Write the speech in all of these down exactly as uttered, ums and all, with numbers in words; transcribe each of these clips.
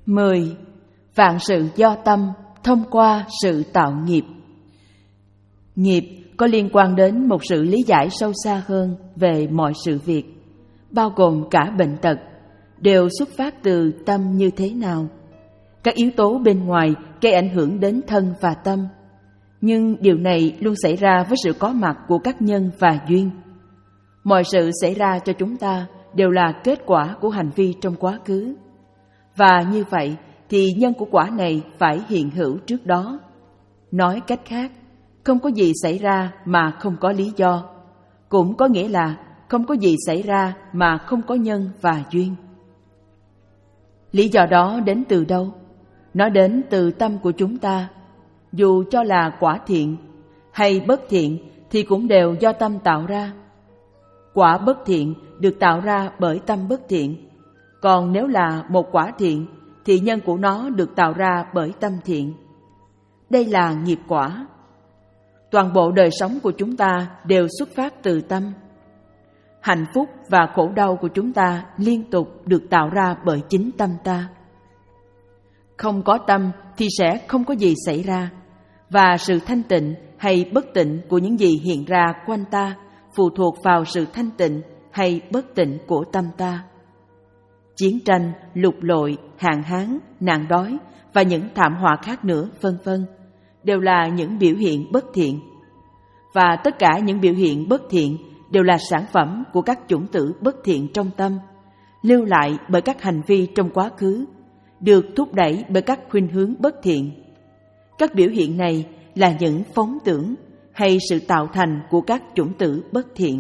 mười. Vạn sự do tâm thông qua sự tạo nghiệp. Nghiệp có liên quan đến một sự lý giải sâu xa hơn về mọi sự việc, bao gồm cả bệnh tật, đều xuất phát từ tâm như thế nào. Các yếu tố bên ngoài gây ảnh hưởng đến thân và tâm, nhưng điều này luôn xảy ra với sự có mặt của các nhân và duyên. Mọi sự xảy ra cho chúng ta đều là kết quả của hành vi trong quá khứ, và như vậy thì nhân của quả này phải hiện hữu trước đó. Nói cách khác, không có gì xảy ra mà không có lý do, cũng có nghĩa là không có gì xảy ra mà không có nhân và duyên. Lý do đó đến từ đâu? Nó đến từ tâm của chúng ta. Dù cho là quả thiện hay bất thiện thì cũng đều do tâm tạo ra. Quả bất thiện được tạo ra bởi tâm bất thiện, còn nếu là một quả thiện thì nhân của nó được tạo ra bởi tâm thiện. Đây là nghiệp quả. Toàn bộ đời sống của chúng ta đều xuất phát từ tâm. Hạnh phúc và khổ đau của chúng ta liên tục được tạo ra bởi chính tâm ta. Không có tâm thì sẽ không có gì xảy ra, và sự thanh tịnh hay bất tịnh của những gì hiện ra quanh ta phụ thuộc vào sự thanh tịnh hay bất tịnh của tâm ta. Chiến tranh, lục lội, hạn hán, nạn đói và những thảm họa khác nữa, vân vân, đều là những biểu hiện bất thiện. Và tất cả những biểu hiện bất thiện đều là sản phẩm của các chủng tử bất thiện trong tâm, lưu lại bởi các hành vi trong quá khứ, được thúc đẩy bởi các khuynh hướng bất thiện. Các biểu hiện này là những phóng tưởng hay sự tạo thành của các chủng tử bất thiện.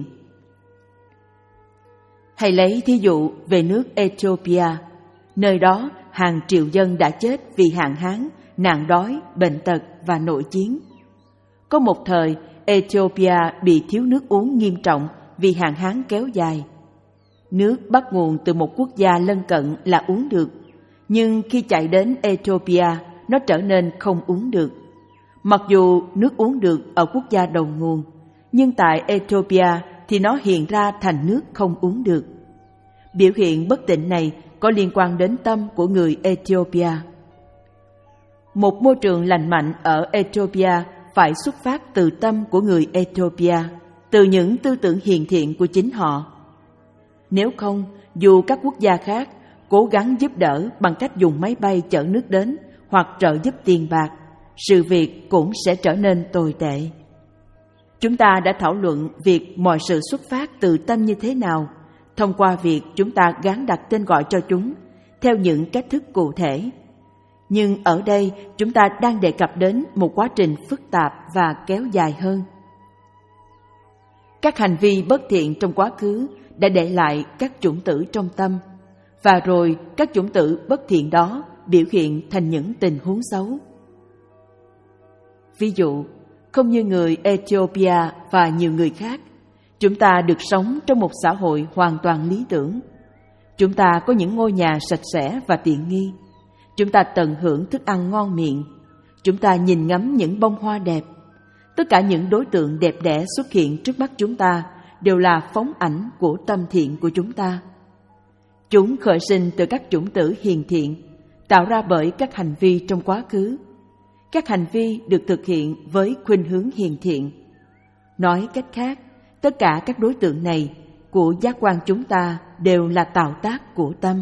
Hãy lấy thí dụ về nước Ethiopia. Nơi đó hàng triệu dân đã chết vì hạn hán, nạn đói, bệnh tật và nội chiến. Có một thời, Ethiopia bị thiếu nước uống nghiêm trọng vì hạn hán kéo dài. Nước bắt nguồn từ một quốc gia lân cận là uống được, nhưng khi chạy đến Ethiopia, nó trở nên không uống được. Mặc dù nước uống được ở quốc gia đầu nguồn, nhưng tại Ethiopia thì nó hiện ra thành nước không uống được. Biểu hiện bất tịnh này có liên quan đến tâm của người Ethiopia. Một môi trường lành mạnh ở Ethiopia phải xuất phát từ tâm của người Ethiopia, từ những tư tưởng hiền thiện của chính họ. Nếu không, dù các quốc gia khác cố gắng giúp đỡ bằng cách dùng máy bay chở nước đến hoặc trợ giúp tiền bạc, sự việc cũng sẽ trở nên tồi tệ. Chúng ta đã thảo luận việc mọi sự xuất phát từ tâm như thế nào thông qua việc chúng ta gán đặt tên gọi cho chúng theo những cách thức cụ thể. Nhưng ở đây chúng ta đang đề cập đến một quá trình phức tạp và kéo dài hơn. Các hành vi bất thiện trong quá khứ đã để lại các chủng tử trong tâm, và rồi các chủng tử bất thiện đó biểu hiện thành những tình huống xấu. Ví dụ, không như người Ethiopia và nhiều người khác, chúng ta được sống trong một xã hội hoàn toàn lý tưởng. Chúng ta có những ngôi nhà sạch sẽ và tiện nghi. Chúng ta tận hưởng thức ăn ngon miệng. Chúng ta nhìn ngắm những bông hoa đẹp. Tất cả những đối tượng đẹp đẽ xuất hiện trước mắt chúng ta đều là phóng ảnh của tâm thiện của chúng ta. Chúng khởi sinh từ các chủng tử hiền thiện, tạo ra bởi các hành vi trong quá khứ. Các hành vi được thực hiện với khuynh hướng hiền thiện. Nói cách khác, tất cả các đối tượng này của giác quan chúng ta đều là tạo tác của tâm.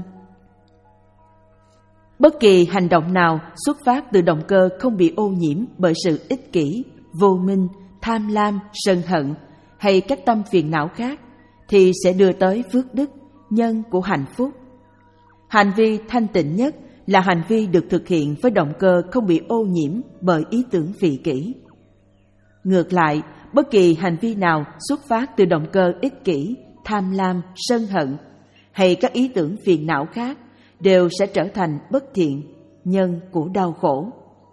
Bất kỳ hành động nào xuất phát từ động cơ không bị ô nhiễm bởi sự ích kỷ, vô minh, tham lam, sân hận hay các tâm phiền não khác thì sẽ đưa tới phước đức, nhân của hạnh phúc. Hành vi thanh tịnh nhất là hành vi được thực hiện với động cơ không bị ô nhiễm bởi ý tưởng vị kỷ. Ngược lại, bất kỳ hành vi nào xuất phát từ động cơ ích kỷ, tham lam, sân hận hay các ý tưởng phiền não khác đều sẽ trở thành bất thiện, nhân của đau khổ.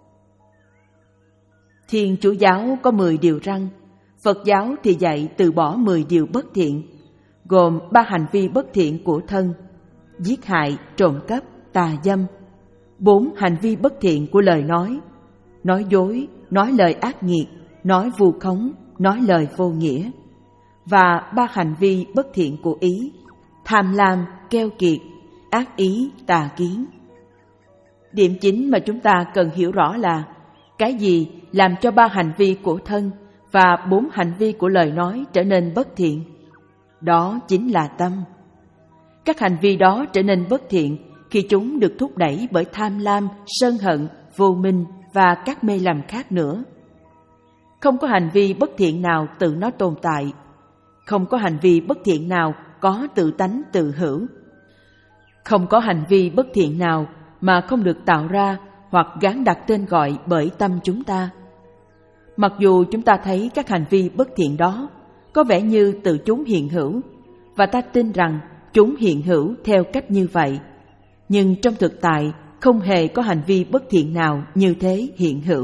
Thiên Chúa giáo có mười điều răn, Phật giáo thì dạy từ bỏ mười điều bất thiện, gồm ba hành vi bất thiện của thân: giết hại, trộm cắp, tà dâm; bốn hành vi bất thiện của lời nói: nói dối, nói lời ác nghiệt, nói vu khống, nói lời vô nghĩa; và ba hành vi bất thiện của ý: tham lam, keo kiệt, ác ý, tà kiến. Điểm chính mà chúng ta cần hiểu rõ là cái gì làm cho ba hành vi của thân và bốn hành vi của lời nói trở nên bất thiện. Đó chính là tâm. Các hành vi đó trở nên bất thiện khi chúng được thúc đẩy bởi tham lam, sân hận, vô minh và các mê lầm khác nữa. Không có hành vi bất thiện nào tự nó tồn tại. Không có hành vi bất thiện nào có tự tánh tự hữu. Không có hành vi bất thiện nào mà không được tạo ra hoặc gán đặt tên gọi bởi tâm chúng ta. Mặc dù chúng ta thấy các hành vi bất thiện đó có vẻ như tự chúng hiện hữu, và ta tin rằng chúng hiện hữu theo cách như vậy, nhưng trong thực tại không hề có hành vi bất thiện nào như thế hiện hữu.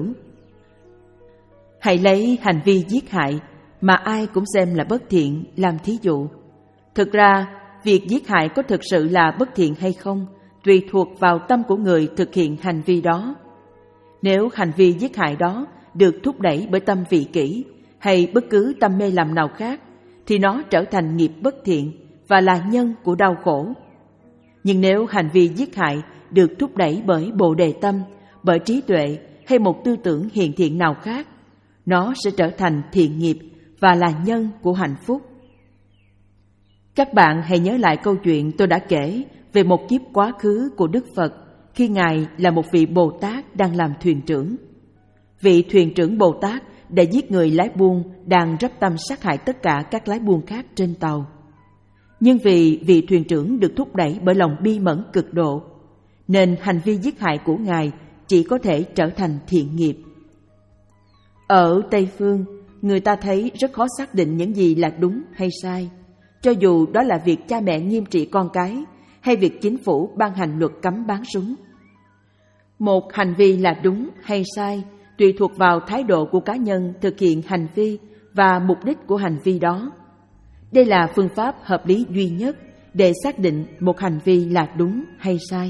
Hãy lấy hành vi giết hại mà ai cũng xem là bất thiện làm thí dụ. Thực ra, việc giết hại có thực sự là bất thiện hay không tùy thuộc vào tâm của người thực hiện hành vi đó. Nếu hành vi giết hại đó được thúc đẩy bởi tâm vị kỷ hay bất cứ tâm mê lầm nào khác, thì nó trở thành nghiệp bất thiện và là nhân của đau khổ. Nhưng nếu hành vi giết hại được thúc đẩy bởi bồ đề tâm, bởi trí tuệ hay một tư tưởng hiền thiện nào khác, nó sẽ trở thành thiện nghiệp và là nhân của hạnh phúc. Các bạn hãy nhớ lại câu chuyện tôi đã kể về một kiếp quá khứ của Đức Phật khi Ngài là một vị Bồ Tát đang làm thuyền trưởng. Vị thuyền trưởng Bồ Tát đã giết người lái buôn đang rắp tâm sát hại tất cả các lái buôn khác trên tàu. Nhưng vì vị thuyền trưởng được thúc đẩy bởi lòng bi mẫn cực độ, nên hành vi giết hại của Ngài chỉ có thể trở thành thiện nghiệp. Ở Tây Phương, người ta thấy rất khó xác định những gì là đúng hay sai, cho dù đó là việc cha mẹ nghiêm trị con cái hay việc chính phủ ban hành luật cấm bán súng. Một hành vi là đúng hay sai tùy thuộc vào thái độ của cá nhân thực hiện hành vi và mục đích của hành vi đó. Đây là phương pháp hợp lý duy nhất để xác định một hành vi là đúng hay sai.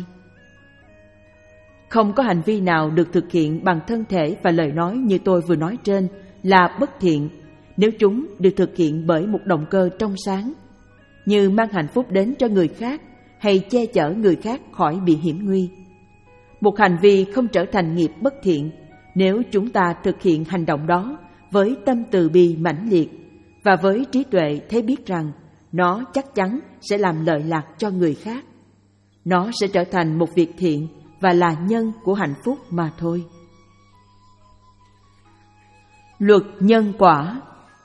Không có hành vi nào được thực hiện bằng thân thể và lời nói như tôi vừa nói trên là bất thiện nếu chúng được thực hiện bởi một động cơ trong sáng, như mang hạnh phúc đến cho người khác hay che chở người khác khỏi bị hiểm nguy. Một hành vi không trở thành nghiệp bất thiện nếu chúng ta thực hiện hành động đó với tâm từ bi mãnh liệt và với trí tuệ thấy biết rằng nó chắc chắn sẽ làm lợi lạc cho người khác. Nó sẽ trở thành một việc thiện và là nhân của hạnh phúc mà thôi. Luật nhân quả.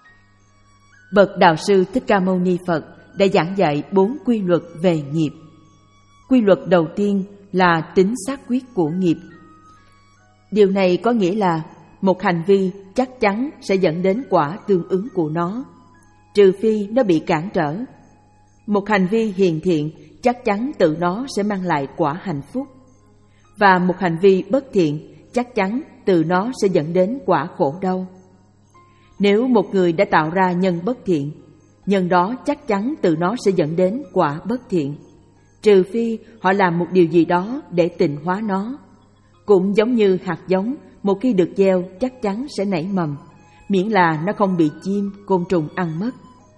Bậc Đạo sư Thích Ca Mâu Ni Phật đã giảng dạy bốn quy luật về nghiệp. Quy luật đầu tiên là tính xác quyết của nghiệp. Điều này có nghĩa là một hành vi chắc chắn sẽ dẫn đến quả tương ứng của nó, trừ phi nó bị cản trở. Một hành vi hiền thiện chắc chắn tự nó sẽ mang lại quả hạnh phúc, và một hành vi bất thiện chắc chắn từ nó sẽ dẫn đến quả khổ đau. Nếu một người đã tạo ra nhân bất thiện, nhân đó chắc chắn từ nó sẽ dẫn đến quả bất thiện, trừ phi họ làm một điều gì đó để tịnh hóa nó. Cũng giống như hạt giống, một khi được gieo chắc chắn sẽ nảy mầm, miễn là nó không bị chim, côn trùng ăn mất.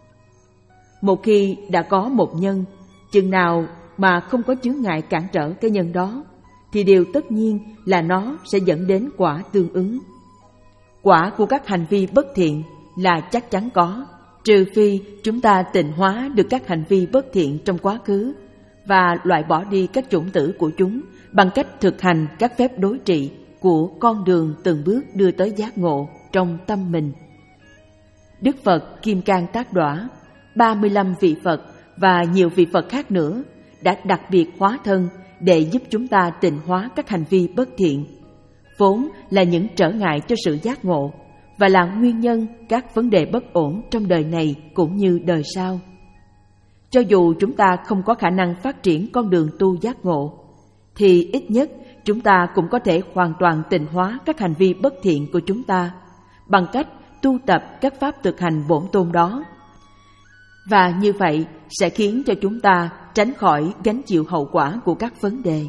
Một khi đã có một nhân, chừng nào mà không có chướng ngại cản trở cái nhân đó, thì điều tất nhiên là nó sẽ dẫn đến quả tương ứng. Quả của các hành vi bất thiện là chắc chắn có, trừ phi chúng ta tịnh hóa được các hành vi bất thiện trong quá khứ và loại bỏ đi các chủng tử của chúng bằng cách thực hành các phép đối trị của con đường từng bước đưa tới giác ngộ trong tâm mình. Đức Phật Kim Cang Tác Đoa, ba mươi lăm vị Phật và nhiều vị Phật khác nữa đã đặc biệt hóa thân để giúp chúng ta tịnh hóa các hành vi bất thiện, vốn là những trở ngại cho sự giác ngộ và là nguyên nhân các vấn đề bất ổn trong đời này cũng như đời sau. Cho dù chúng ta không có khả năng phát triển con đường tu giác ngộ, thì ít nhất chúng ta cũng có thể hoàn toàn tịnh hóa các hành vi bất thiện của chúng ta bằng cách tu tập các pháp thực hành bổn tôn đó. Và như vậy sẽ khiến cho chúng ta tránh khỏi gánh chịu hậu quả của các vấn đề.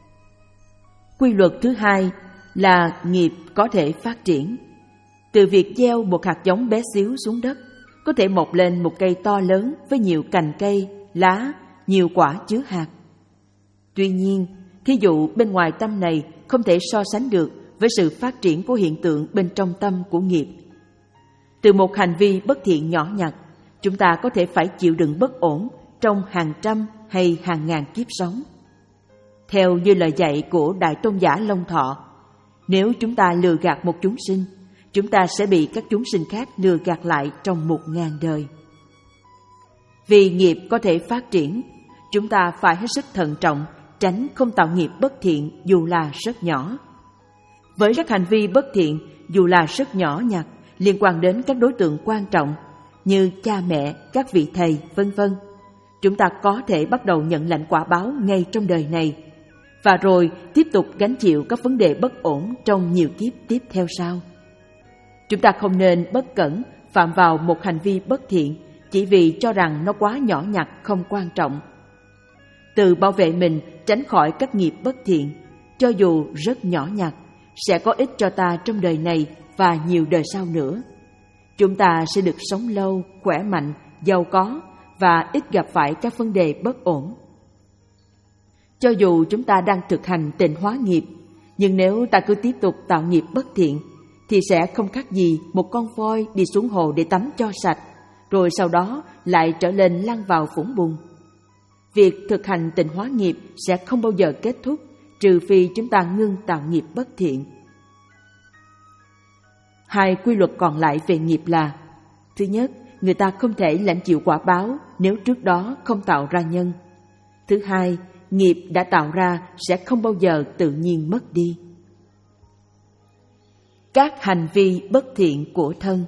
Quy luật thứ hai là nghiệp có thể phát triển. Từ việc gieo một hạt giống bé xíu xuống đất, có thể mọc lên một cây to lớn với nhiều cành cây, lá, nhiều quả chứa hạt. Tuy nhiên, Thí dụ bên ngoài tâm này không thể so sánh được với sự phát triển của hiện tượng bên trong tâm của nghiệp. Từ một hành vi bất thiện nhỏ nhặt, chúng ta có thể phải chịu đựng bất ổn trong hàng trăm hay hàng ngàn kiếp sống. Theo như lời dạy của Đại Tôn giả Long Thọ, nếu chúng ta lừa gạt một chúng sinh, chúng ta sẽ bị các chúng sinh khác lừa gạt lại trong một ngàn đời. Vì nghiệp có thể phát triển, chúng ta phải hết sức thận trọng, tránh không tạo nghiệp bất thiện dù là rất nhỏ. Với các hành vi bất thiện, dù là rất nhỏ nhặt, liên quan đến các đối tượng quan trọng như cha mẹ, các vị thầy, vân vân, chúng ta có thể bắt đầu nhận lãnh quả báo ngay trong đời này, và rồi tiếp tục gánh chịu các vấn đề bất ổn trong nhiều kiếp tiếp theo sau. Chúng ta không nên bất cẩn phạm vào một hành vi bất thiện chỉ vì cho rằng nó quá nhỏ nhặt không quan trọng. Tự bảo vệ mình tránh khỏi các nghiệp bất thiện, cho dù rất nhỏ nhặt, sẽ có ích cho ta trong đời này và nhiều đời sau nữa. Chúng ta sẽ được sống lâu, khỏe mạnh, giàu có và ít gặp phải các vấn đề bất ổn. Cho dù chúng ta đang thực hành tịnh hóa nghiệp, nhưng nếu ta cứ tiếp tục tạo nghiệp bất thiện, thì sẽ không khác gì một con voi đi xuống hồ để tắm cho sạch, rồi sau đó lại trở lên lăn vào vũng bùn. Việc thực hành tịnh hóa nghiệp sẽ không bao giờ kết thúc, trừ phi chúng ta ngưng tạo nghiệp bất thiện. Hai quy luật còn lại về nghiệp là: thứ nhất, người ta không thể lãnh chịu quả báo nếu trước đó không tạo ra nhân. Thứ hai, nghiệp đã tạo ra sẽ không bao giờ tự nhiên mất đi. Các hành vi bất thiện của thân.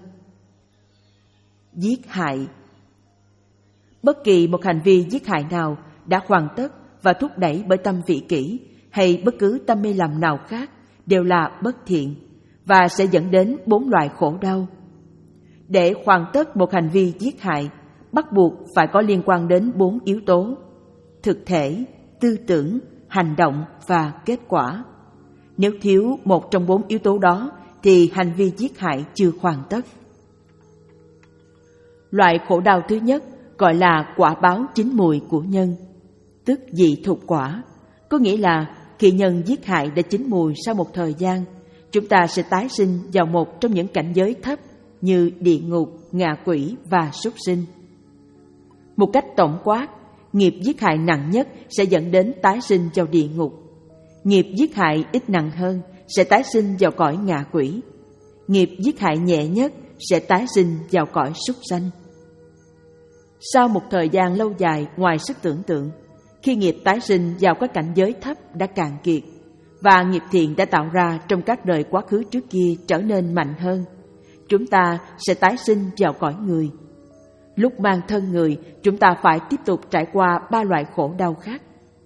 Giết hại. Bất kỳ một hành vi giết hại nào đã hoàn tất và thúc đẩy bởi tâm vị kỷ hay bất cứ tâm mê lầm nào khác đều là bất thiện và sẽ dẫn đến bốn loại khổ đau. Để hoàn tất một hành vi giết hại, bắt buộc phải có liên quan đến bốn yếu tố: thực thể, tư tưởng, hành động và kết quả. Nếu thiếu một trong bốn yếu tố đó thì hành vi giết hại chưa hoàn tất. Loại khổ đau thứ nhất gọi là quả báo chín mùi của nhân, tức dị thục quả. Có nghĩa là khi nhân giết hại đã chín mùi, sau một thời gian, chúng ta sẽ tái sinh vào một trong những cảnh giới thấp như địa ngục, ngạ quỷ và súc sinh. Một cách tổng quát, nghiệp giết hại nặng nhất sẽ dẫn đến tái sinh vào địa ngục. Nghiệp giết hại ít nặng hơn sẽ tái sinh vào cõi ngạ quỷ. Nghiệp giết hại nhẹ nhất sẽ tái sinh vào cõi súc sanh. Sau một thời gian lâu dài ngoài sức tưởng tượng, khi nghiệp tái sinh vào các cảnh giới thấp đã cạn kiệt và nghiệp thiện đã tạo ra trong các đời quá khứ trước kia trở nên mạnh hơn, chúng ta sẽ tái sinh vào cõi người. Lúc mang thân người, chúng ta phải tiếp tục trải qua ba loại khổ đau khác.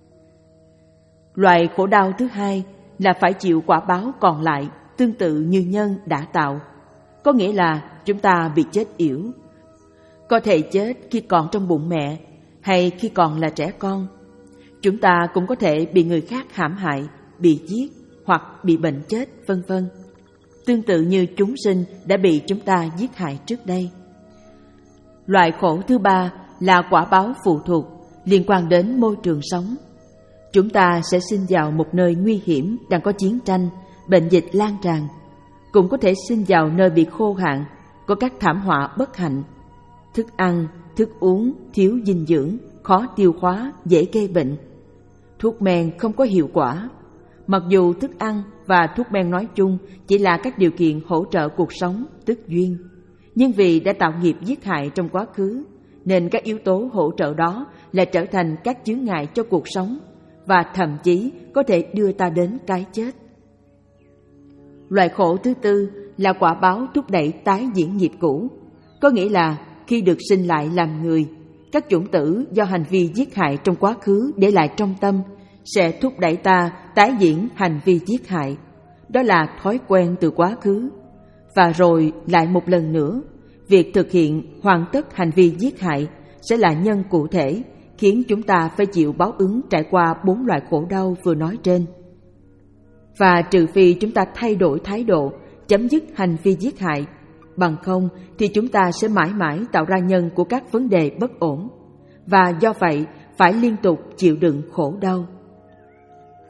Loại khổ đau thứ hai là phải chịu quả báo còn lại tương tự như nhân đã tạo. Có nghĩa là chúng ta bị chết yểu. Có thể chết khi còn trong bụng mẹ hay khi còn là trẻ con. Chúng ta cũng có thể bị người khác hãm hại, bị giết hoặc bị bệnh chết, vân vân. Tương tự như chúng sinh đã bị chúng ta giết hại trước đây. Loại khổ thứ ba là quả báo phụ thuộc, liên quan đến môi trường sống. Chúng ta sẽ sinh vào một nơi nguy hiểm đang có chiến tranh, bệnh dịch lan tràn. Cũng có thể sinh vào nơi bị khô hạn, có các thảm họa bất hạnh. Thức ăn, thức uống thiếu dinh dưỡng, khó tiêu hóa, dễ gây bệnh. Thuốc men không có hiệu quả. Mặc dù thức ăn và thuốc men nói chung chỉ là các điều kiện hỗ trợ cuộc sống, tức duyên, nhưng vì đã tạo nghiệp giết hại trong quá khứ, nên các yếu tố hỗ trợ đó lại trở thành các chướng ngại cho cuộc sống và thậm chí có thể đưa ta đến cái chết. Loại khổ thứ tư là quả báo thúc đẩy tái diễn nghiệp cũ. Có nghĩa là khi được sinh lại làm người, các chủng tử do hành vi giết hại trong quá khứ để lại trong tâm sẽ thúc đẩy ta tái diễn hành vi giết hại. Đó là thói quen từ quá khứ. Và rồi lại một lần nữa, việc thực hiện hoàn tất hành vi giết hại sẽ là nhân cụ thể khiến chúng ta phải chịu báo ứng trải qua bốn loại khổ đau vừa nói trên. Và trừ phi chúng ta thay đổi thái độ, chấm dứt hành vi giết hại, bằng không thì chúng ta sẽ mãi mãi tạo ra nhân của các vấn đề bất ổn, và do vậy phải liên tục chịu đựng khổ đau.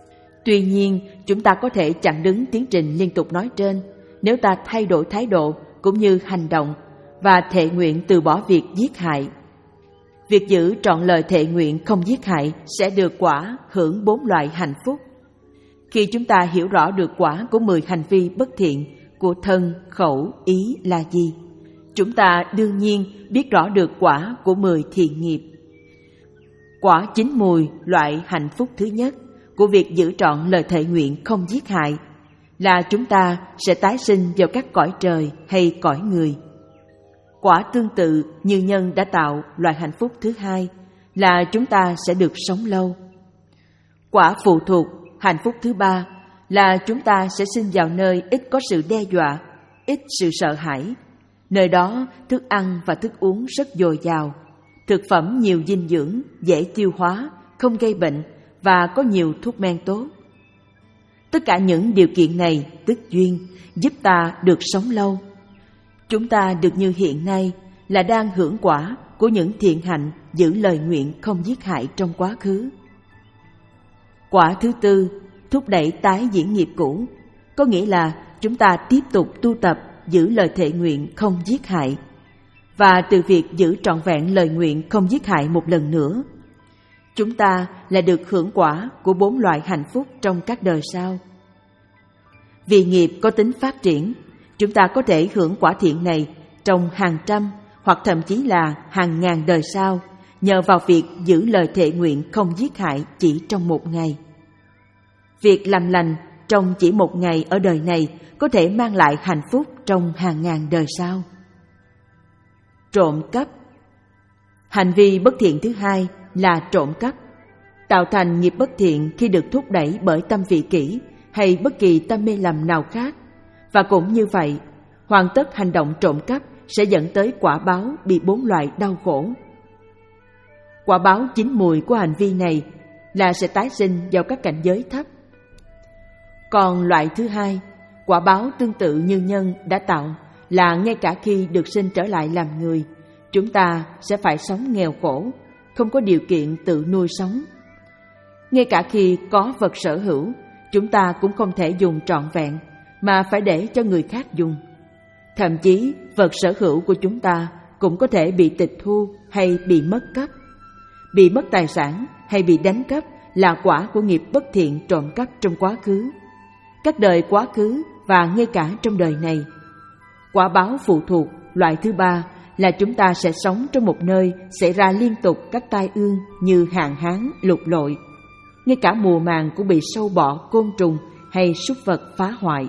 Tuy nhiên, chúng ta có thể chặn đứng tiến trình liên tục nói trên nếu ta thay đổi thái độ cũng như hành động và thệ nguyện từ bỏ việc giết hại. Việc giữ trọn lời thệ nguyện không giết hại sẽ được quả hưởng bốn loại hạnh phúc. Khi chúng ta hiểu rõ được quả của mười hành vi bất thiện của thân, khẩu, ý là gì, chúng ta đương nhiên biết rõ được quả của mười thiện nghiệp. Quả chín mùi loại hạnh phúc thứ nhất của việc giữ trọn lời thệ nguyện không giết hại là chúng ta sẽ tái sinh vào các cõi trời hay cõi người. Quả tương tự như nhân đã tạo loại hạnh phúc thứ hai là chúng ta sẽ được sống lâu. Quả phụ thuộc hạnh phúc thứ ba là chúng ta sẽ sinh vào nơi ít có sự đe dọa, ít sự sợ hãi. Nơi đó thức ăn và thức uống rất dồi dào, thực phẩm nhiều dinh dưỡng, dễ tiêu hóa, không gây bệnh và có nhiều thuốc men tốt. Tất cả những điều kiện này, tức duyên, giúp ta được sống lâu. Chúng ta được như hiện nay là đang hưởng quả của những thiện hạnh giữ lời nguyện không giết hại trong quá khứ. Quả thứ tư, thúc đẩy tái diễn nghiệp cũ, có nghĩa là chúng ta tiếp tục tu tập giữ lời thệ nguyện không giết hại. Và từ việc giữ trọn vẹn lời nguyện không giết hại một lần nữa, chúng ta là được hưởng quả của bốn loại hạnh phúc trong các đời sau. Vì nghiệp có tính phát triển, chúng ta có thể hưởng quả thiện này trong hàng trăm hoặc thậm chí là hàng ngàn đời sau nhờ vào việc giữ lời thệ nguyện không giết hại chỉ trong một ngày. Việc làm lành trong chỉ một ngày ở đời này có thể mang lại hạnh phúc trong hàng ngàn đời sau. Trộm cắp. Hành vi bất thiện thứ hai là trộm cắp, tạo thành nghiệp bất thiện khi được thúc đẩy bởi tâm vị kỷ hay bất kỳ tâm mê lầm nào khác. Và cũng như vậy, hoàn tất hành động trộm cắp sẽ dẫn tới quả báo bị bốn loại đau khổ. Quả báo chín mùi của hành vi này là sẽ tái sinh vào các cảnh giới thấp. Còn loại thứ hai, quả báo tương tự như nhân đã tạo là ngay cả khi được sinh trở lại làm người, chúng ta sẽ phải sống nghèo khổ, không có điều kiện tự nuôi sống. Ngay cả khi có vật sở hữu, chúng ta cũng không thể dùng trọn vẹn, mà phải để cho người khác dùng. Thậm chí, vật sở hữu của chúng ta cũng có thể bị tịch thu hay bị mất cắp. Bị mất tài sản hay bị đánh cắp là quả của nghiệp bất thiện trộm cắp trong quá khứ, các đời quá khứ và ngay cả trong đời này. Quả báo phụ thuộc loại thứ ba là chúng ta sẽ sống trong một nơi xảy ra liên tục các tai ương như hạn hán, lụt lội. Ngay cả mùa màng cũng bị sâu bọ, côn trùng hay súc vật phá hoại.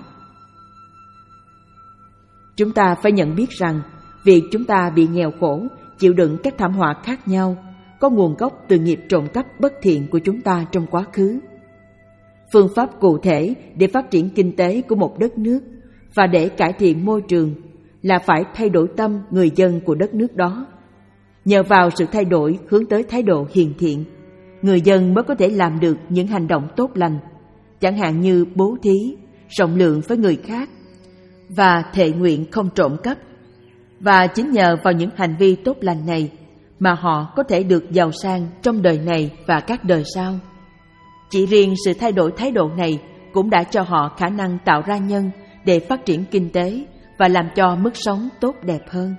Chúng ta phải nhận biết rằng việc chúng ta bị nghèo khổ, chịu đựng các thảm họa khác nhau có nguồn gốc từ nghiệp trộm cắp bất thiện của chúng ta trong quá khứ. Phương pháp cụ thể để phát triển kinh tế của một đất nước và để cải thiện môi trường là phải thay đổi tâm người dân của đất nước đó. Nhờ vào sự thay đổi hướng tới thái độ hiền thiện, người dân mới có thể làm được những hành động tốt lành, chẳng hạn như bố thí, rộng lượng với người khác và thệ nguyện không trộm cắp. Và chính nhờ vào những hành vi tốt lành này mà họ có thể được giàu sang trong đời này và các đời sau. Chỉ riêng sự thay đổi thái độ này cũng đã cho họ khả năng tạo ra nhân để phát triển kinh tế và làm cho mức sống tốt đẹp hơn.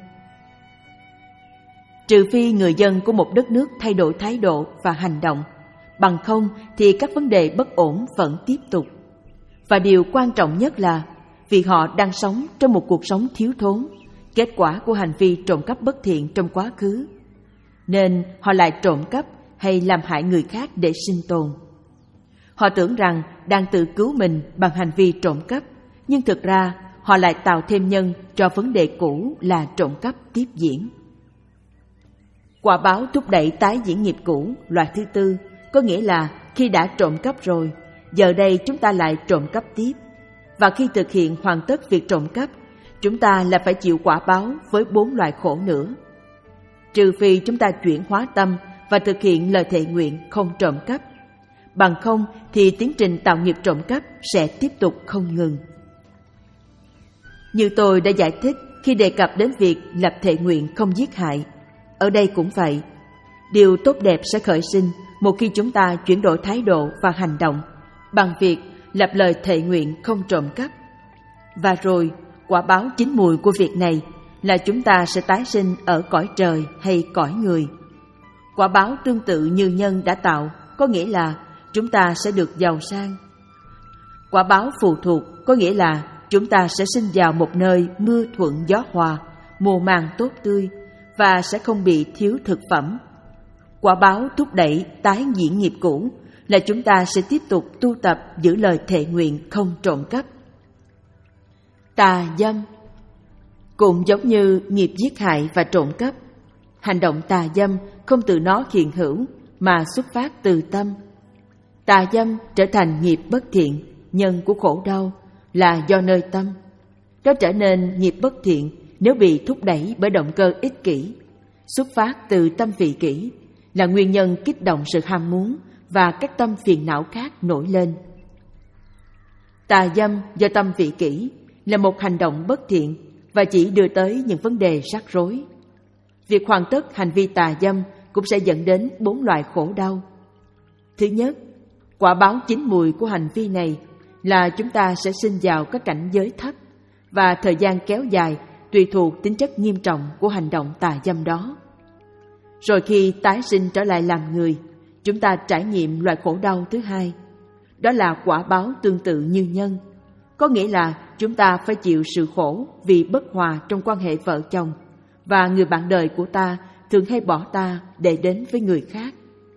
Trừ phi người dân của một đất nước thay đổi thái độ và hành động, bằng không thì các vấn đề bất ổn vẫn tiếp tục. Và điều quan trọng nhất là vì họ đang sống trong một cuộc sống thiếu thốn, kết quả của hành vi trộm cắp bất thiện trong quá khứ, nên họ lại trộm cắp hay làm hại người khác để sinh tồn. Họ tưởng rằng đang tự cứu mình bằng hành vi trộm cắp, nhưng thực ra họ lại tạo thêm nhân cho vấn đề cũ là trộm cắp tiếp diễn. Quả báo thúc đẩy tái diễn nghiệp cũ loại thứ tư, có nghĩa là khi đã trộm cắp rồi, giờ đây chúng ta lại trộm cắp tiếp. Và khi thực hiện hoàn tất việc trộm cắp, chúng ta là phải chịu quả báo với bốn loại khổ nữa. Trừ phi chúng ta chuyển hóa tâm và thực hiện lời thệ nguyện không trộm cắp. Bằng không thì tiến trình tạo nghiệp trộm cắp sẽ tiếp tục không ngừng. Như tôi đã giải thích khi đề cập đến việc lập thệ nguyện không giết hại, ở đây cũng vậy. Điều tốt đẹp sẽ khởi sinh một khi chúng ta chuyển đổi thái độ và hành động, bằng việc lập lời thệ nguyện không trộm cắp. Và rồi, quả báo chín mùi của việc này là chúng ta sẽ tái sinh ở cõi trời hay cõi người. Quả báo tương tự như nhân đã tạo, có nghĩa là chúng ta sẽ được giàu sang. Quả báo phù thuộc có nghĩa là chúng ta sẽ sinh vào một nơi mưa thuận gió hòa, mùa màng tốt tươi và sẽ không bị thiếu thực phẩm. Quả báo thúc đẩy tái diễn nghiệp cũ là chúng ta sẽ tiếp tục tu tập giữ lời thệ nguyện không trộm cắp. Tà dâm cũng giống như nghiệp giết hại và trộm cắp. Hành động tà dâm không từ nó hiện hữu mà xuất phát từ tâm. Tà dâm trở thành nghiệp bất thiện, nhân của khổ đau là do nơi tâm. Nó trở nên nghiệp bất thiện nếu bị thúc đẩy bởi động cơ ích kỷ, xuất phát từ tâm vị kỷ, là nguyên nhân kích động sự ham muốn và các tâm phiền não khác nổi lên. Tà dâm do tâm vị kỷ là một hành động bất thiện và chỉ đưa tới những vấn đề rắc rối. Việc hoàn tất hành vi tà dâm cũng sẽ dẫn đến bốn loại khổ đau. Thứ nhất, quả báo chín mùi của hành vi này là chúng ta sẽ sinh vào các cảnh giới thấp và thời gian kéo dài tùy thuộc tính chất nghiêm trọng của hành động tà dâm đó. Rồi khi tái sinh trở lại làm người, chúng ta trải nghiệm loại khổ đau thứ hai, đó là quả báo tương tự như nhân, có nghĩa là chúng ta phải chịu sự khổ vì bất hòa trong quan hệ vợ chồng và người bạn đời của ta thường hay bỏ ta để đến với người khác.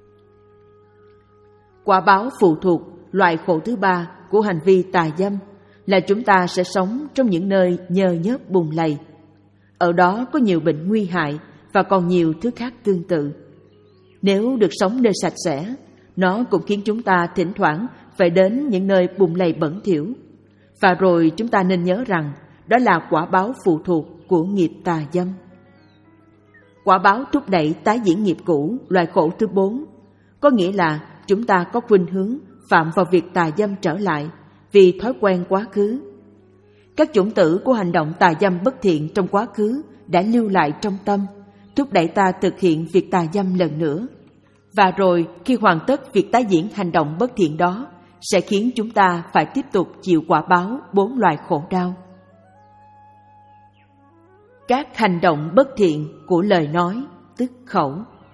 Quả báo phụ thuộc, loại khổ thứ ba của hành vi tà dâm là chúng ta sẽ sống trong những nơi nhơ nhớp bùn lầy. Ở đó có nhiều bệnh nguy hại và còn nhiều thứ khác tương tự. Nếu được sống nơi sạch sẽ, nó cũng khiến chúng ta thỉnh thoảng phải đến những nơi bùn lầy bẩn thỉu. Và rồi chúng ta nên nhớ rằng đó là quả báo phụ thuộc của nghiệp tà dâm. Quả báo thúc đẩy tái diễn nghiệp cũ, loại khổ thứ bốn, có nghĩa là chúng ta có khuynh hướng phạm vào việc tà dâm trở lại vì thói quen quá khứ. Các chủng tử của hành động tà dâm bất thiện trong quá khứ đã lưu lại trong tâm, thúc đẩy ta thực hiện việc tà dâm lần nữa. Và rồi khi hoàn tất việc tái diễn hành động bất thiện đó, sẽ khiến chúng ta phải tiếp tục chịu quả báo bốn loại khổ đau. Các hành động bất thiện của lời nói, tức khẩu.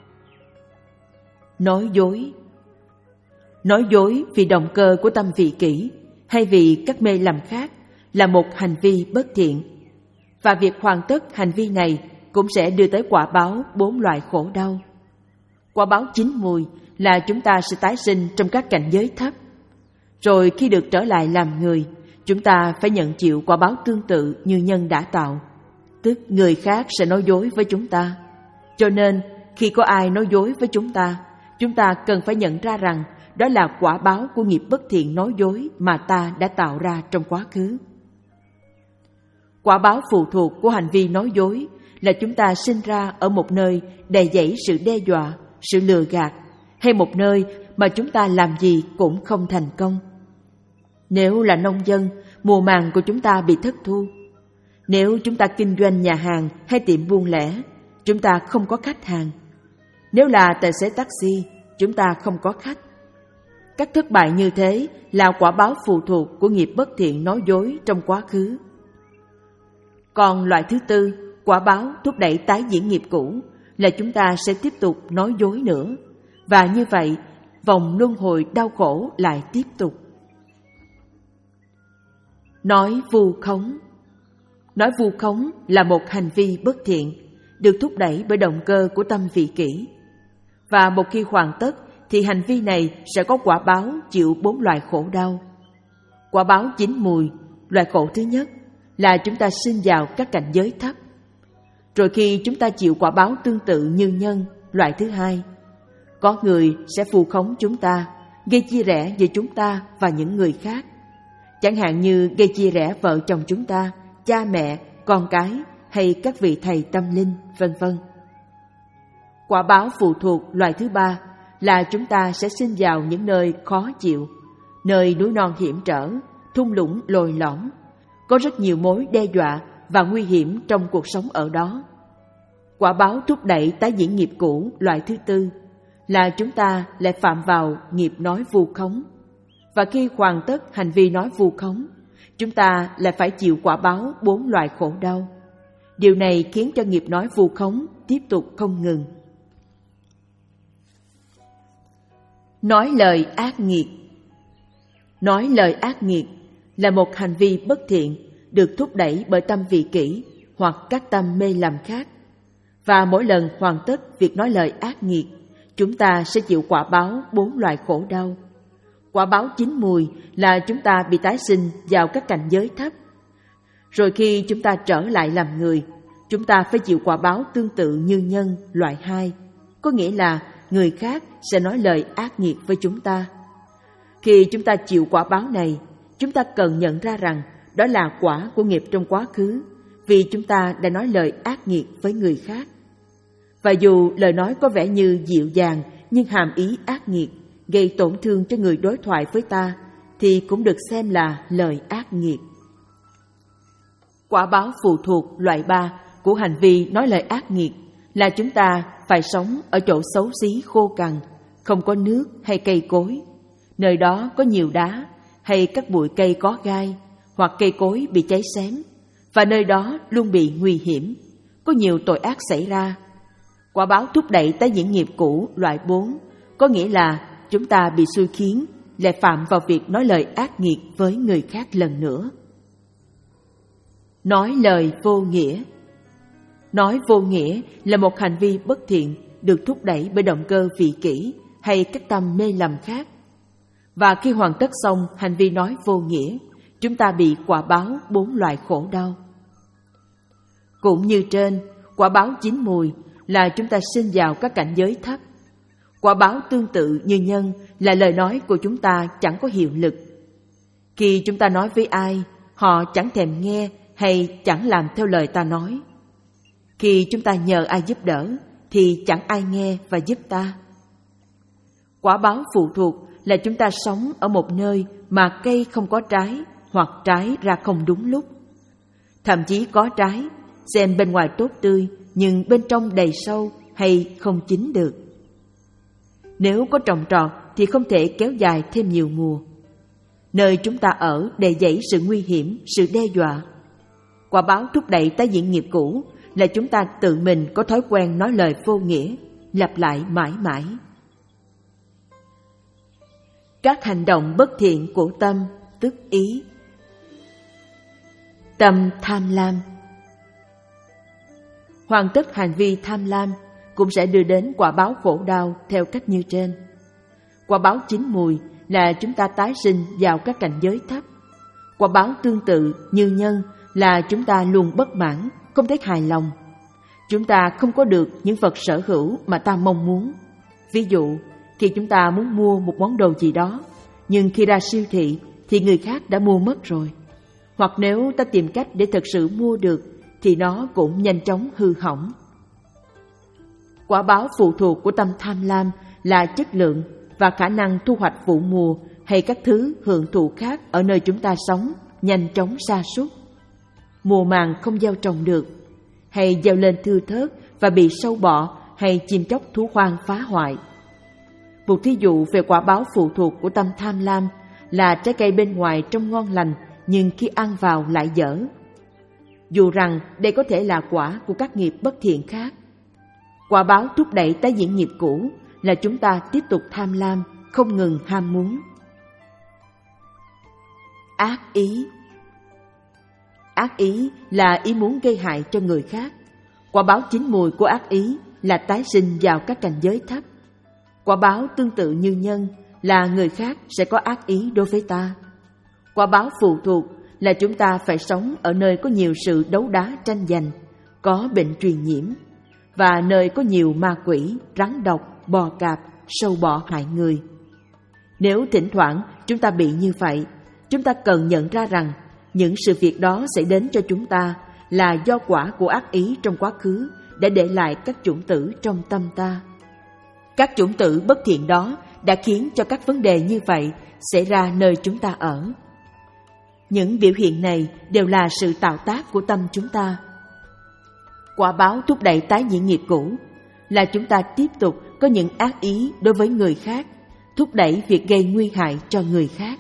Nói dối. Nói dối vì động cơ của tâm vị kỷ hay vì các mê lầm khác là một hành vi bất thiện. Và việc hoàn tất hành vi này cũng sẽ đưa tới quả báo bốn loại khổ đau. Quả báo chín mùi là chúng ta sẽ tái sinh trong các cảnh giới thấp. Rồi khi được trở lại làm người, chúng ta phải nhận chịu quả báo tương tự như nhân đã tạo, tức người khác sẽ nói dối với chúng ta. Cho nên, khi có ai nói dối với chúng ta, chúng ta cần phải nhận ra rằng đó là quả báo của nghiệp bất thiện nói dối mà ta đã tạo ra trong quá khứ. Quả báo phụ thuộc của hành vi nói dối là chúng ta sinh ra ở một nơi đầy dẫy sự đe dọa, sự lừa gạt, hay một nơi mà chúng ta làm gì cũng không thành công. Nếu là nông dân, mùa màng của chúng ta bị thất thu. Nếu chúng ta kinh doanh nhà hàng hay tiệm buôn lẻ, chúng ta không có khách hàng. Nếu là tài xế taxi, chúng ta không có khách. Các thất bại như thế là quả báo phụ thuộc của nghiệp bất thiện nói dối trong quá khứ. Còn loại thứ tư, quả báo thúc đẩy tái diễn nghiệp cũ, là chúng ta sẽ tiếp tục nói dối nữa. Và như vậy, vòng luân hồi đau khổ lại tiếp tục. Nói vu khống. Nói vu khống là một hành vi bất thiện, được thúc đẩy bởi động cơ của tâm vị kỷ. Và một khi hoàn tất, thì hành vi này sẽ có quả báo chịu bốn loại khổ đau. Quả báo chín mùi, loại khổ thứ nhất, là chúng ta sinh vào các cảnh giới thấp. Rồi khi chúng ta chịu quả báo tương tự như nhân, loại thứ hai, có người sẽ phù khống chúng ta, gây chia rẽ giữa chúng ta và những người khác. Chẳng hạn như gây chia rẽ vợ chồng chúng ta, cha mẹ, con cái hay các vị thầy tâm linh, vân vân. Quả báo phụ thuộc loại thứ ba là chúng ta sẽ sinh vào những nơi khó chịu, nơi núi non hiểm trở, thung lũng lồi lõm, có rất nhiều mối đe dọa và nguy hiểm trong cuộc sống ở đó. Quả báo thúc đẩy tái diễn nghiệp cũ loại thứ tư là chúng ta lại phạm vào nghiệp nói vu khống. Và khi hoàn tất hành vi nói vu khống, chúng ta lại phải chịu quả báo bốn loại khổ đau. Điều này khiến cho nghiệp nói vu khống tiếp tục không ngừng. Nói lời ác nghiệt. Nói lời ác nghiệt là một hành vi bất thiện được thúc đẩy bởi tâm vị kỷ hoặc các tâm mê lầm khác. Và mỗi lần hoàn tất việc nói lời ác nghiệt, chúng ta sẽ chịu quả báo bốn loại khổ đau. Quả báo chín mùi là chúng ta bị tái sinh vào các cảnh giới thấp. Rồi khi chúng ta trở lại làm người, chúng ta phải chịu quả báo tương tự như nhân loại hai, có nghĩa là người khác sẽ nói lời ác nghiệt với chúng ta. Khi chúng ta chịu quả báo này, chúng ta cần nhận ra rằng đó là quả của nghiệp trong quá khứ, vì chúng ta đã nói lời ác nghiệt với người khác. Và dù lời nói có vẻ như dịu dàng nhưng hàm ý ác nghiệt, gây tổn thương cho người đối thoại với ta, thì cũng được xem là lời ác nghiệt. Quả báo phụ thuộc loại ba của hành vi nói lời ác nghiệt là chúng ta phải sống ở chỗ xấu xí khô cằn, không có nước hay cây cối, nơi đó có nhiều đá hay các bụi cây có gai, hoặc cây cối bị cháy xém, và nơi đó luôn bị nguy hiểm, có nhiều tội ác xảy ra. Quả báo thúc đẩy tái diễn nghiệp cũ loại bốn, có nghĩa là chúng ta bị xui khiến, lại phạm vào việc nói lời ác nghiệt với người khác lần nữa. Nói lời vô nghĩa. Nói vô nghĩa là một hành vi bất thiện được thúc đẩy bởi động cơ vị kỷ hay các tâm mê lầm khác. Và khi hoàn tất xong hành vi nói vô nghĩa, chúng ta bị quả báo bốn loại khổ đau. Cũng như trên, quả báo chín mùi là chúng ta sinh vào các cảnh giới thấp. Quả báo tương tự như nhân là lời nói của chúng ta chẳng có hiệu lực. Khi chúng ta nói với ai, họ chẳng thèm nghe hay chẳng làm theo lời ta nói. Khi chúng ta nhờ ai giúp đỡ, thì chẳng ai nghe và giúp ta. Quả báo phụ thuộc là chúng ta sống ở một nơi mà cây không có trái hoặc trái ra không đúng lúc. Thậm chí có trái, xem bên ngoài tốt tươi nhưng bên trong đầy sâu hay không chín được. Nếu có trồng trọt thì không thể kéo dài thêm nhiều mùa. Nơi chúng ta ở đầy dẫy sự nguy hiểm, sự đe dọa. Quả báo thúc đẩy tái diễn nghiệp cũ là chúng ta tự mình có thói quen nói lời vô nghĩa, lặp lại mãi mãi. Các hành động bất thiện của tâm, tức ý. Tâm tham lam. Hoàn tất hành vi tham lam cũng sẽ đưa đến quả báo khổ đau theo cách như trên. Quả báo chín mùi là chúng ta tái sinh vào các cảnh giới thấp. Quả báo tương tự như nhân là chúng ta luôn bất mãn, không thấy hài lòng. Chúng ta không có được những vật sở hữu mà ta mong muốn. Ví dụ, khi chúng ta muốn mua một món đồ gì đó, nhưng khi ra siêu thị thì người khác đã mua mất rồi. Hoặc nếu ta tìm cách để thực sự mua được thì nó cũng nhanh chóng hư hỏng. Quả báo phụ thuộc của tâm tham lam là chất lượng và khả năng thu hoạch vụ mùa hay các thứ hưởng thụ khác ở nơi chúng ta sống nhanh chóng sa sút. Mùa màng không gieo trồng được, hay gieo lên thưa thớt và bị sâu bọ hay chim chóc thú hoang phá hoại. Một thí dụ về quả báo phụ thuộc của tâm tham lam là trái cây bên ngoài trông ngon lành nhưng khi ăn vào lại dở. Dù rằng đây có thể là quả của các nghiệp bất thiện khác. Quả báo thúc đẩy tái diễn nghiệp cũ là chúng ta tiếp tục tham lam, không ngừng ham muốn. Ác ý. Ác ý là ý muốn gây hại cho người khác. Quả báo chín mùi của ác ý là tái sinh vào các cảnh giới thấp. Quả báo tương tự như nhân là người khác sẽ có ác ý đối với ta. Quả báo phụ thuộc là chúng ta phải sống ở nơi có nhiều sự đấu đá tranh giành, có bệnh truyền nhiễm, và nơi có nhiều ma quỷ, rắn độc, bò cạp, sâu bọ hại người. Nếu thỉnh thoảng chúng ta bị như vậy, chúng ta cần nhận ra rằng những sự việc đó xảy đến cho chúng ta là do quả của ác ý trong quá khứ đã để lại các chủng tử trong tâm ta. Các chủng tử bất thiện đó đã khiến cho các vấn đề như vậy xảy ra nơi chúng ta ở. Những biểu hiện này đều là sự tạo tác của tâm chúng ta. Quả báo thúc đẩy tái diễn nghiệp cũ là chúng ta tiếp tục có những ác ý đối với người khác thúc đẩy việc gây nguy hại cho người khác.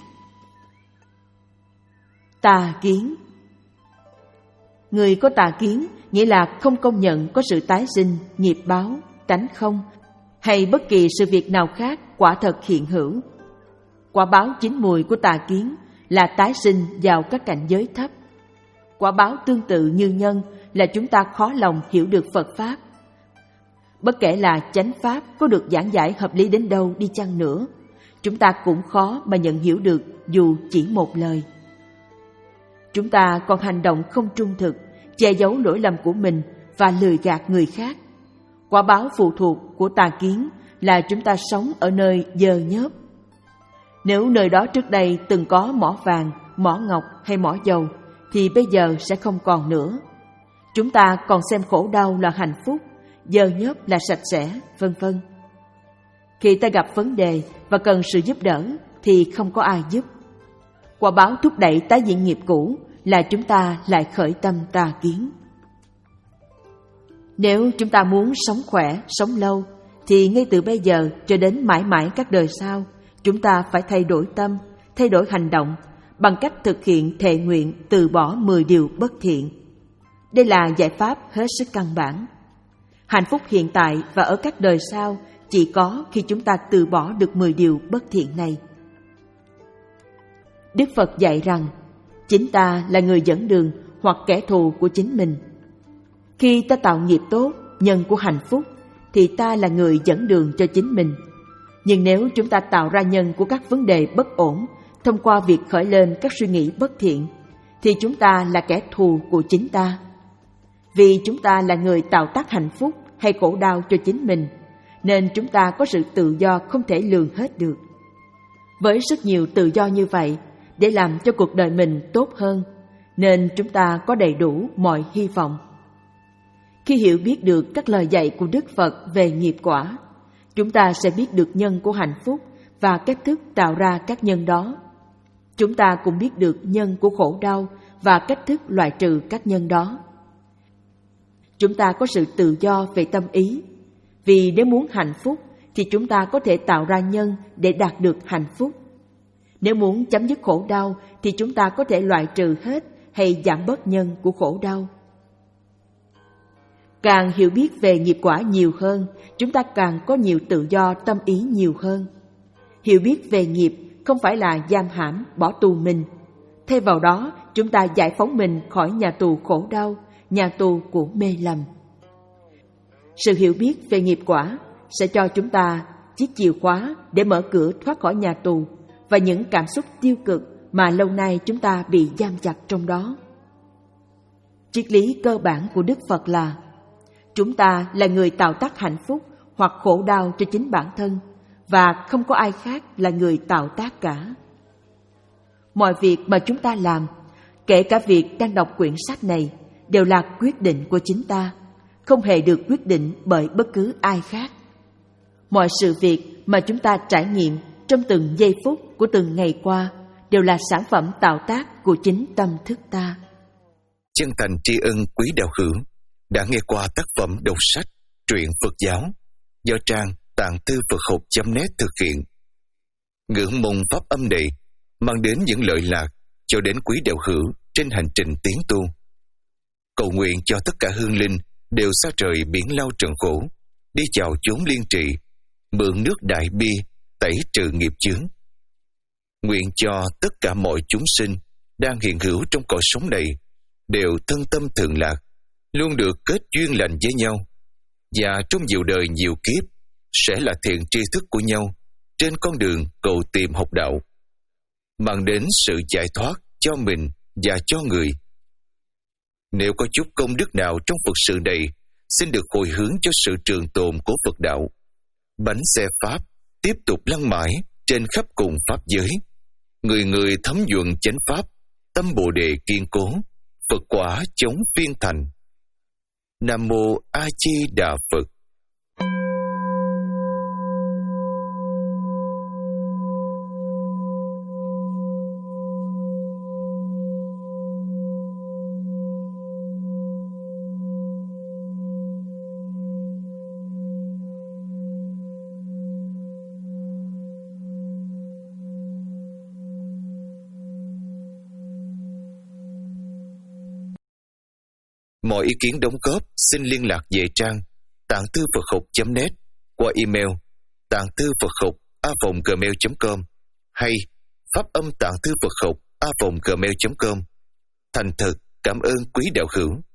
Tà kiến. Người có tà kiến nghĩa là không công nhận có sự tái sinh, nghiệp báo, tánh không hay bất kỳ sự việc nào khác quả thật hiện hữu. Quả báo chín mùi của tà kiến là tái sinh vào các cảnh giới thấp. Quả báo tương tự như nhân là chúng ta khó lòng hiểu được Phật Pháp. Bất kể là chánh Pháp có được giảng giải hợp lý đến đâu đi chăng nữa, chúng ta cũng khó mà nhận hiểu được dù chỉ một lời. Chúng ta còn hành động không trung thực, che giấu lỗi lầm của mình và lừa gạt người khác. Quả báo phụ thuộc của tà kiến là chúng ta sống ở nơi dơ nhớp. Nếu nơi đó trước đây từng có mỏ vàng, mỏ ngọc hay mỏ dầu, thì bây giờ sẽ không còn nữa. Chúng ta còn xem khổ đau là hạnh phúc, dơ nhớp là sạch sẽ, vân vân. Khi ta gặp vấn đề và cần sự giúp đỡ thì không có ai giúp. Quả báo thúc đẩy tái diễn nghiệp cũ là chúng ta lại khởi tâm tà kiến. Nếu chúng ta muốn sống khỏe, sống lâu, thì ngay từ bây giờ cho đến mãi mãi các đời sau, chúng ta phải thay đổi tâm, thay đổi hành động bằng cách thực hiện thệ nguyện từ bỏ mười điều bất thiện. Đây là giải pháp hết sức căn bản. Hạnh phúc hiện tại và ở các đời sau chỉ có khi chúng ta từ bỏ được mười điều bất thiện này. Đức Phật dạy rằng, chính ta là người dẫn đường hoặc kẻ thù của chính mình. Khi ta tạo nghiệp tốt, nhân của hạnh phúc, thì ta là người dẫn đường cho chính mình. Nhưng nếu chúng ta tạo ra nhân của các vấn đề bất ổn thông qua việc khởi lên các suy nghĩ bất thiện, thì chúng ta là kẻ thù của chính ta. Vì chúng ta là người tạo tác hạnh phúc hay khổ đau cho chính mình, nên chúng ta có sự tự do không thể lường hết được. Với rất nhiều tự do như vậy, để làm cho cuộc đời mình tốt hơn, nên chúng ta có đầy đủ mọi hy vọng. Khi hiểu biết được các lời dạy của Đức Phật về nghiệp quả, chúng ta sẽ biết được nhân của hạnh phúc và cách thức tạo ra các nhân đó. Chúng ta cũng biết được nhân của khổ đau và cách thức loại trừ các nhân đó. Chúng ta có sự tự do về tâm ý, vì nếu muốn hạnh phúc thì chúng ta có thể tạo ra nhân để đạt được hạnh phúc. Nếu muốn chấm dứt khổ đau thì chúng ta có thể loại trừ hết hay giảm bớt nhân của khổ đau. Càng hiểu biết về nghiệp quả nhiều hơn, chúng ta càng có nhiều tự do tâm ý nhiều hơn. Hiểu biết về nghiệp không phải là giam hãm, bỏ tù mình. Thay vào đó, chúng ta giải phóng mình khỏi nhà tù khổ đau, nhà tù của mê lầm. Sự hiểu biết về nghiệp quả sẽ cho chúng ta chiếc chìa khóa để mở cửa thoát khỏi nhà tù và những cảm xúc tiêu cực mà lâu nay chúng ta bị giam chặt trong đó. Triết lý cơ bản của Đức Phật là chúng ta là người tạo tác hạnh phúc hoặc khổ đau cho chính bản thân, và không có ai khác là người tạo tác cả. Mọi việc mà chúng ta làm, kể cả việc đang đọc quyển sách này, đều là quyết định của chính ta, không hề được quyết định bởi bất cứ ai khác. Mọi sự việc mà chúng ta trải nghiệm trong từng giây phút của từng ngày qua đều là sản phẩm tạo tác của chính tâm thức ta. Chân thành tri ân quý đạo hữu đã nghe qua tác phẩm đọc sách Truyện Phật giáo do trang tạng thư Phật học chấm net thực hiện. Ngưỡng mong pháp âm này mang đến những lợi lạc cho đến quý đạo hữu trên hành trình tiến tu. Cầu nguyện cho tất cả hương linh đều xa trời biển lao trần khổ, đi vào chốn liên trị, mượn nước đại bi tẩy trừ nghiệp chướng. Nguyện cho tất cả mọi chúng sinh đang hiện hữu trong cõi sống này đều thân tâm thượng lạc, luôn được kết duyên lành với nhau, và trong nhiều đời nhiều kiếp sẽ là thiện tri thức của nhau trên con đường cầu tìm học đạo, mang đến sự giải thoát cho mình và cho người. Nếu có chút công đức nào trong Phật sự này, xin được hồi hướng cho sự trường tồn của Phật đạo. Bánh xe Pháp tiếp tục lăn mãi trên khắp cùng Pháp giới. Người người thấm nhuận chánh Pháp, tâm Bồ Đề kiên cố, Phật quả chống phiên thành. Nam Mô A Di Đà Phật. Mọi ý kiến đóng góp xin liên lạc về trang tạng thư Phật học chấm net qua email tạng thư Phật học a vòng gmail chấm com hay pháp âm tạng thư Phật học a vòng gmail chấm com. Thành thật cảm ơn quý đạo hữu.